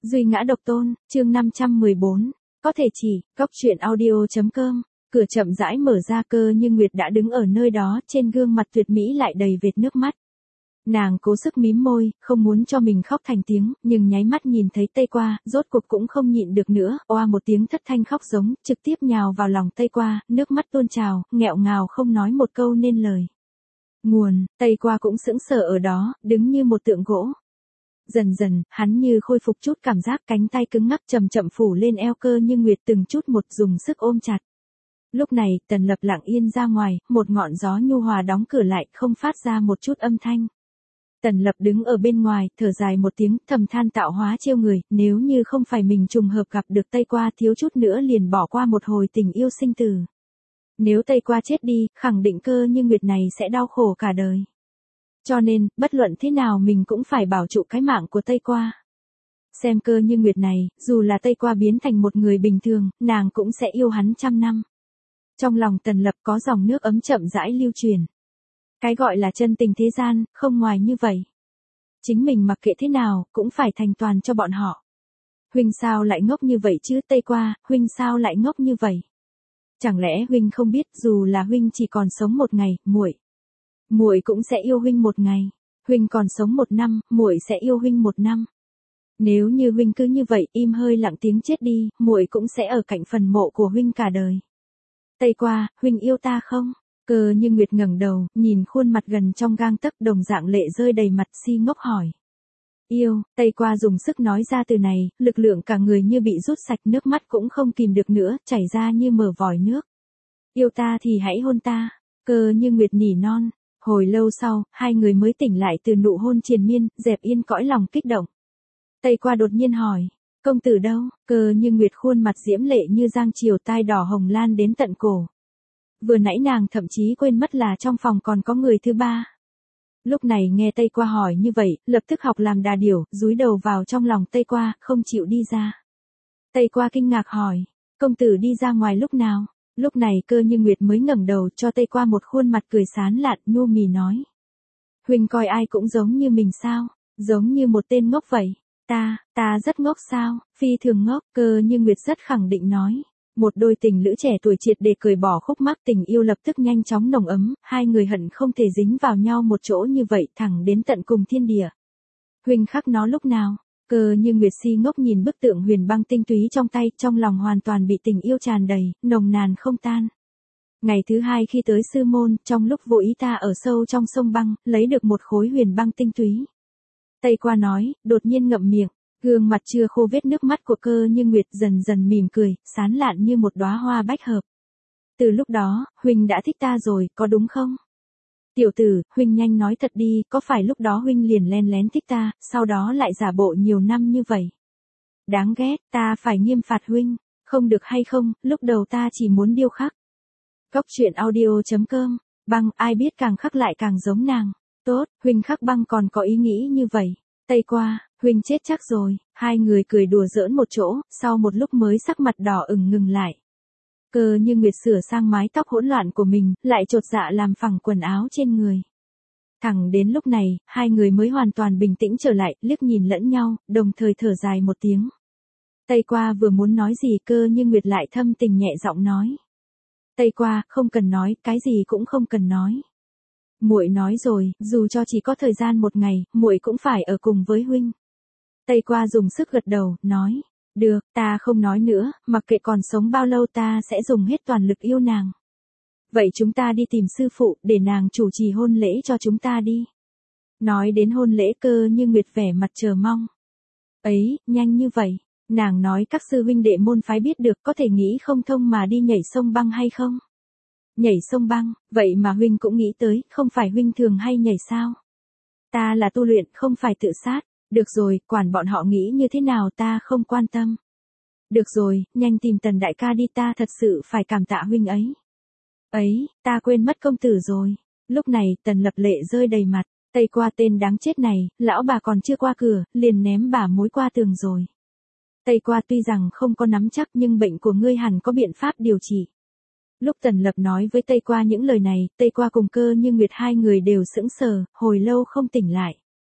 Duy ngã độc tôn, chương 514. Có thể chỉ, góc truyện audio.com. Cửa chậm rãi mở ra, Cơ Như Nguyệt đã đứng ở nơi đó, trên gương mặt tuyệt mỹ lại đầy vệt nước mắt. Nàng cố sức mím môi, không muốn cho mình khóc thành tiếng, nhưng nháy mắt nhìn thấy Tây Qua, rốt cuộc cũng không nhịn được nữa, oa một tiếng thất thanh khóc giống, trực tiếp nhào vào lòng Tây Qua, nước mắt tuôn trào, nghẹo ngào không nói một câu nên lời. Nguồn, Tây Qua cũng sững sờ ở đó, đứng như một tượng gỗ. Dần dần, hắn như khôi phục chút cảm giác, cánh tay cứng ngắc chậm chậm phủ lên eo Cơ Như Nguyệt, từng chút một dùng sức ôm chặt. Lúc này, Tần Lập lặng yên ra ngoài, một ngọn gió nhu hòa đóng cửa lại, không phát ra một chút âm thanh. Tần Lập đứng ở bên ngoài, thở dài một tiếng, thầm than tạo hóa trêu người, nếu như không phải mình trùng hợp gặp được Tây Qua, thiếu chút nữa liền bỏ qua một hồi tình yêu sinh tử. Nếu Tây Qua chết đi, khẳng định Cơ Như Nguyệt này sẽ đau khổ cả đời. Cho nên, bất luận thế nào mình cũng phải bảo trụ cái mạng của Tây Qua. Xem Cơ Như Nguyệt này, dù là Tây Qua biến thành một người bình thường, nàng cũng sẽ yêu hắn 100 năm. Trong lòng Tần Lập có dòng nước ấm chậm rãi lưu truyền. Cái gọi là chân tình thế gian, không ngoài như vậy. Chính mình mặc kệ thế nào, cũng phải thành toàn cho bọn họ. Huynh sao lại ngốc như vậy chứ Tây Qua, huynh sao lại ngốc như vậy? Chẳng lẽ huynh không biết dù là huynh chỉ còn sống một ngày, muội cũng sẽ yêu huynh một ngày. Huynh còn sống 1 năm, muội sẽ yêu huynh 1 năm. Nếu như huynh cứ như vậy im hơi lặng tiếng chết đi, muội cũng sẽ ở cạnh phần mộ của huynh cả đời. Tây Qua, huynh yêu ta không? Cơ Như Nguyệt ngẩng đầu, nhìn khuôn mặt gần trong gang tấc, đồng dạng lệ rơi đầy mặt, si ngốc hỏi. Yêu, Tây Qua dùng sức nói ra từ này, lực lượng cả người như bị rút sạch, nước mắt cũng không kìm được nữa, chảy ra như mở vòi nước. Yêu ta thì hãy hôn ta. Cơ Như Nguyệt nỉ non. Hồi lâu sau, hai người mới tỉnh lại từ nụ hôn triền miên, dẹp yên cõi lòng kích động. Tây Qua đột nhiên hỏi, công tử đâu? Cơ Như Nguyệt khuôn mặt diễm lệ như giang chiều, tai đỏ hồng lan đến tận cổ. Vừa nãy nàng thậm chí quên mất là trong phòng còn có người thứ ba. Lúc này nghe Tây Qua hỏi như vậy, lập tức học làm đà điểu, dúi đầu vào trong lòng Tây Qua, không chịu đi ra. Tây Qua kinh ngạc hỏi, công tử đi ra ngoài lúc nào? Lúc này Cơ Như Nguyệt mới ngẩng đầu, cho Tây Qua một khuôn mặt cười sán lạn, nhu mì nói. Huynh coi ai cũng giống như mình sao? Giống như một tên ngốc vậy. Ta rất ngốc sao? Phi thường ngốc. Cơ Như Nguyệt rất khẳng định nói. Một đôi tình lữ trẻ tuổi triệt để cởi bỏ khúc mắc tình yêu, lập tức nhanh chóng nồng ấm, hai người hận không thể dính vào nhau một chỗ như vậy, thẳng đến tận cùng thiên địa. Huynh khắc nó lúc nào? Cơ Như Nguyệt si ngốc nhìn bức tượng huyền băng tinh túy trong tay, trong lòng hoàn toàn bị tình yêu tràn đầy, nồng nàn không tan. Ngày thứ hai khi tới sư môn, trong lúc vô ý ta ở sâu trong sông băng, lấy được một khối huyền băng tinh túy. Tây Qua nói, đột nhiên ngậm miệng, gương mặt chưa khô vết nước mắt của Cơ Như Nguyệt dần dần mỉm cười, sán lạn như một đóa hoa bách hợp. Từ lúc đó, huynh đã thích ta rồi, có đúng không? Tiểu tử, huynh nhanh nói thật đi, có phải lúc đó huynh liền len lén thích ta, sau đó lại giả bộ nhiều năm như vậy? Đáng ghét, ta phải nghiêm phạt huynh, không được hay không, lúc đầu ta chỉ muốn điêu khắc. Góc truyện audio.com, băng, ai biết càng khắc lại càng giống nàng. Tốt, huynh khắc băng còn có ý nghĩ như vậy. Tây Qua, huynh chết chắc rồi. Hai người cười đùa giỡn một chỗ, sau một lúc mới sắc mặt đỏ ửng ngừng lại. Cơ Như Nguyệt sửa sang mái tóc hỗn loạn của mình, lại chột dạ làm phẳng quần áo trên người. Thẳng đến lúc này, hai người mới hoàn toàn bình tĩnh trở lại, liếc nhìn lẫn nhau, đồng thời thở dài một tiếng. Tây Qua vừa muốn nói gì, Cơ Như Nguyệt lại thâm tình nhẹ giọng nói. Tây Qua, không cần nói, cái gì cũng không cần nói. Muội nói rồi, dù cho chỉ có thời gian 1 ngày, muội cũng phải ở cùng với huynh. Tây Qua dùng sức gật đầu, nói, được, ta không nói nữa, mặc kệ còn sống bao lâu ta sẽ dùng hết toàn lực yêu nàng. Vậy chúng ta đi tìm sư phụ, để nàng chủ trì hôn lễ cho chúng ta đi. Nói đến hôn lễ, Cơ Như Nguyệt vẻ mặt chờ mong. Ấy, nhanh như vậy, nàng nói các sư huynh đệ môn phái biết được có thể nghĩ không thông mà đi nhảy sông băng hay không? Nhảy sông băng, vậy mà huynh cũng nghĩ tới, không phải huynh thường hay nhảy sao? Ta là tu luyện, không phải tự sát. Được rồi, quản bọn họ nghĩ như thế nào ta không quan tâm. Được rồi, nhanh tìm Tần đại ca đi, ta thật sự phải cảm tạ huynh ấy. Ấy, ta quên mất công tử rồi. Lúc này, Tần Lập lệ rơi đầy mặt. Tây Qua tên đáng chết này, lão bà còn chưa qua cửa, liền ném bà mối qua tường rồi. Tây Qua tuy rằng không có nắm chắc, nhưng bệnh của ngươi hẳn có biện pháp điều trị. Lúc Tần Lập nói với Tây Qua những lời này, Tây Qua cùng Cơ Như Nguyệt hai người đều sững sờ, hồi lâu không tỉnh lại.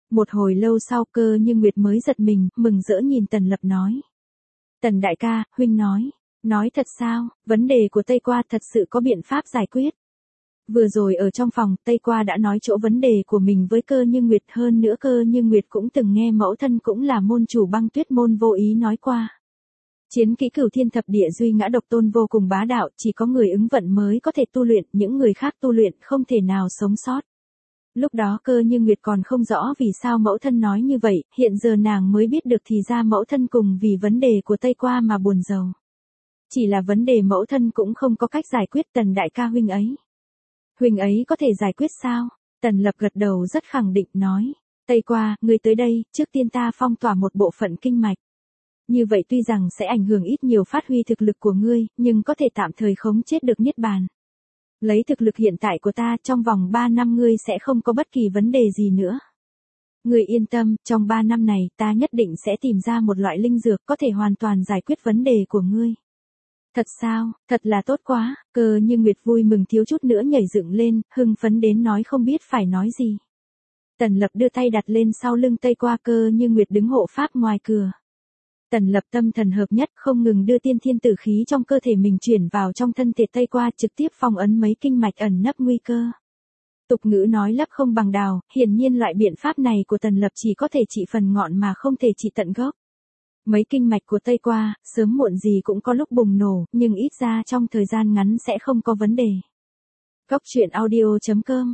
Một hồi lâu sau Cơ Như Nguyệt mới giật mình, mừng rỡ nhìn Tần Lập nói. Tần đại ca, huynh nói thật sao, vấn đề của Tây Qua thật sự có biện pháp giải quyết. Vừa rồi ở trong phòng, Tây Qua đã nói chỗ vấn đề của mình với Cơ Như Nguyệt, hơn nữa Cơ Như Nguyệt cũng từng nghe mẫu thân cũng là môn chủ Băng Tuyết môn vô ý nói qua. Chiến kỹ Cửu Thiên Thập Địa Duy Ngã Độc Tôn vô cùng bá đạo, chỉ có người ứng vận mới có thể tu luyện, những người khác tu luyện không thể nào sống sót. Lúc đó Cơ Như Nguyệt còn không rõ vì sao mẫu thân nói như vậy, hiện giờ nàng mới biết được thì ra mẫu thân cùng vì vấn đề của Tây Qua mà buồn rầu. Chỉ là vấn đề mẫu thân cũng không có cách giải quyết. Tần đại ca huynh ấy. Huynh ấy có thể giải quyết sao? Tần Lập gật đầu rất khẳng định nói. Tây Qua, ngươi tới đây, trước tiên ta phong tỏa một bộ phận kinh mạch. Như vậy tuy rằng sẽ ảnh hưởng ít nhiều phát huy thực lực của ngươi, nhưng có thể tạm thời khống chế được niết bàn. Lấy thực lực hiện tại của ta, trong vòng 3 năm ngươi sẽ không có bất kỳ vấn đề gì nữa. Ngươi yên tâm, trong 3 năm này ta nhất định sẽ tìm ra một loại linh dược có thể hoàn toàn giải quyết vấn đề của ngươi. Thật sao, thật là tốt quá. Cơ Như Nguyệt vui mừng thiếu chút nữa nhảy dựng lên, hưng phấn đến nói không biết phải nói gì. Tần Lập đưa tay đặt lên sau lưng Tây Qua, Cơ Như Nguyệt đứng hộ pháp ngoài cửa. Tần Lập tâm thần hợp nhất, không ngừng đưa tiên thiên tử khí trong cơ thể mình chuyển vào trong thân thể Tây Qua, trực tiếp phong ấn mấy kinh mạch ẩn nấp nguy cơ. Tục ngữ nói lấp không bằng đào, hiển nhiên loại biện pháp này của Tần Lập chỉ có thể trị phần ngọn mà không thể trị tận gốc. Mấy kinh mạch của Tây Qua, sớm muộn gì cũng có lúc bùng nổ, nhưng ít ra trong thời gian ngắn sẽ không có vấn đề. Góc truyện audio.com.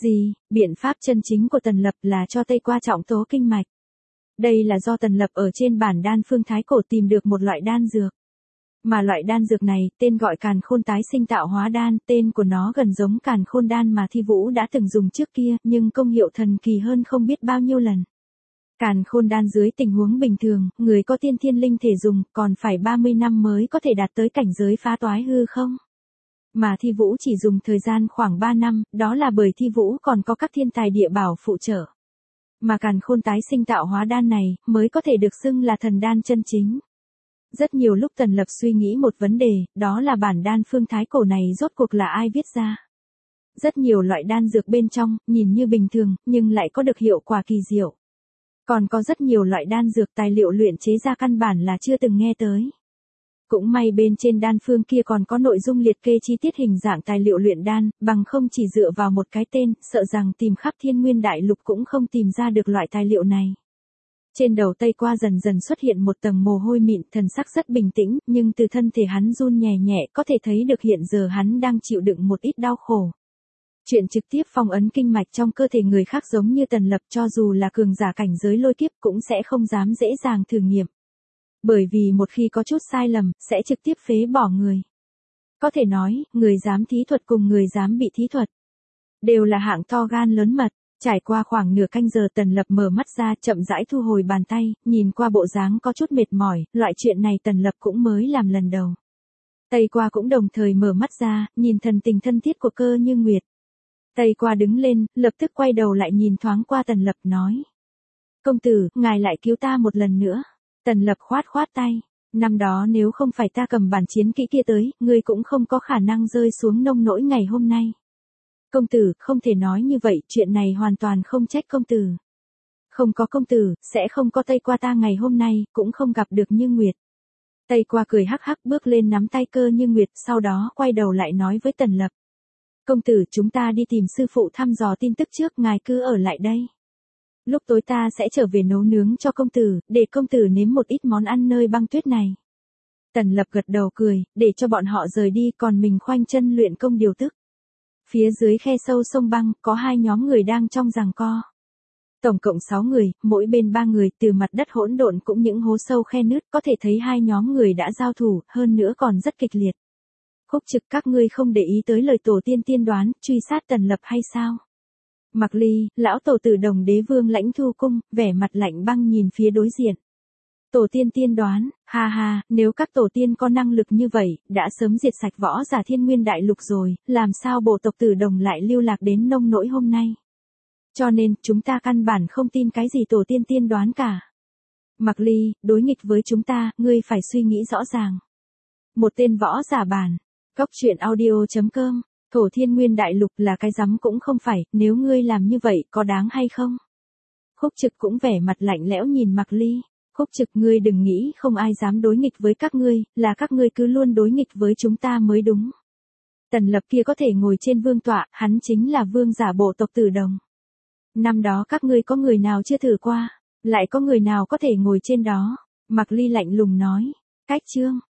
Biện pháp chân chính của Tần Lập là cho Tây Qua trọng tố kinh mạch. Đây là do Tần Lập ở trên bản đan phương Thái Cổ tìm được một loại đan dược. Mà loại đan dược này, tên gọi Càn Khôn Tái Sinh Tạo Hóa Đan, tên của nó gần giống Càn Khôn Đan mà Thi Vũ đã từng dùng trước kia, nhưng công hiệu thần kỳ hơn không biết bao nhiêu lần. Càn Khôn Đan dưới tình huống bình thường, người có tiên thiên linh thể dùng, còn phải 30 năm mới có thể đạt tới cảnh giới phá toái hư không. Mà Thi Vũ chỉ dùng thời gian khoảng 3 năm, đó là bởi Thi Vũ còn có các thiên tài địa bảo phụ trợ. Mà Càn Khôn Tái Sinh Tạo Hóa Đan này, mới có thể được xưng là thần đan chân chính. Rất nhiều lúc Tần Lập suy nghĩ một vấn đề, đó là bản đan phương Thái Cổ này rốt cuộc là ai viết ra. Rất nhiều loại đan dược bên trong, nhìn như bình thường, nhưng lại có được hiệu quả kỳ diệu. Còn có rất nhiều loại đan dược tài liệu luyện chế ra căn bản là chưa từng nghe tới. Cũng may bên trên đan phương kia còn có nội dung liệt kê chi tiết hình dạng tài liệu luyện đan, bằng không chỉ dựa vào một cái tên, sợ rằng tìm khắp Thiên Nguyên Đại Lục cũng không tìm ra được loại tài liệu này. Trên đầu Tây Qua dần dần xuất hiện một tầng mồ hôi mịn, thần sắc rất bình tĩnh, nhưng từ thân thể hắn run nhẹ nhẹ có thể thấy được hiện giờ hắn đang chịu đựng một ít đau khổ. Chuyện trực tiếp phong ấn kinh mạch trong cơ thể người khác giống như Tần Lập, cho dù là cường giả cảnh giới lôi kiếp cũng sẽ không dám dễ dàng thử nghiệm. Bởi vì một khi có chút sai lầm, sẽ trực tiếp phế bỏ người. Có thể nói, người dám thí thuật cùng người dám bị thí thuật đều là hạng to gan lớn mật. Trải qua khoảng nửa canh giờ Tần Lập mở mắt ra, chậm rãi thu hồi bàn tay, nhìn qua bộ dáng có chút mệt mỏi, loại chuyện này Tần Lập cũng mới làm lần đầu. Tây Qua cũng đồng thời mở mắt ra, nhìn thần tình thân thiết của Cơ Như Nguyệt. Tây Qua đứng lên, lập tức quay đầu lại nhìn thoáng qua Tần Lập nói. Công tử, ngài lại cứu ta một lần nữa. Tần Lập khoát khoát tay. Năm đó nếu không phải ta cầm bản chiến kỹ kia tới, ngươi cũng không có khả năng rơi xuống nông nỗi ngày hôm nay. Công tử, không thể nói như vậy, chuyện này hoàn toàn không trách công tử. Không có công tử, sẽ không có Tây Qua ta ngày hôm nay, cũng không gặp được Như Nguyệt. Tây Qua cười hắc hắc bước lên nắm tay Cơ Như Nguyệt, sau đó quay đầu lại nói với Tần Lập. Công tử, chúng ta đi tìm sư phụ thăm dò tin tức trước, ngài cứ ở lại đây. Lúc tối ta sẽ trở về nấu nướng cho công tử, để công tử nếm một ít món ăn nơi băng tuyết này. Tần Lập gật đầu cười, để cho bọn họ rời đi, còn mình khoanh chân luyện công điều tức. Phía dưới khe sâu sông băng, có 2 nhóm người đang trong giằng co. Tổng cộng 6 người, mỗi bên 3 người, từ mặt đất hỗn độn cũng những hố sâu khe nứt, có thể thấy 2 nhóm người đã giao thủ, hơn nữa còn rất kịch liệt. Khúc Trực, các ngươi không để ý tới lời tổ tiên tiên đoán, truy sát Tần Lập hay sao? Mạc Ly, lão tổ tử Đồng Đế Vương Lãnh Thu Cung, vẻ mặt lạnh băng nhìn phía đối diện. Tổ tiên tiên đoán, ha ha, nếu các tổ tiên có năng lực như vậy, đã sớm diệt sạch võ giả Thiên Nguyên Đại Lục rồi, làm sao bộ tộc Tử Đồng lại lưu lạc đến nông nỗi hôm nay? Cho nên, chúng ta căn bản không tin cái gì tổ tiên tiên đoán cả. Mạc Ly, đối nghịch với chúng ta, ngươi phải suy nghĩ rõ ràng. Một tên võ giả bản. Góc truyện audio.com. Thổ Thiên Nguyên Đại Lục là cái rắm cũng không phải, nếu ngươi làm như vậy có đáng hay không? Khúc Trực cũng vẻ mặt lạnh lẽo nhìn Mạc Ly. Khúc Trực, ngươi đừng nghĩ không ai dám đối nghịch với các ngươi, là các ngươi cứ luôn đối nghịch với chúng ta mới đúng. Tần Lập kia có thể ngồi trên vương tọa, hắn chính là vương giả bộ tộc Tử Đồng. Năm đó các ngươi có người nào chưa thử qua, lại có người nào có thể ngồi trên đó? Mạc Ly lạnh lùng nói. Cách chương.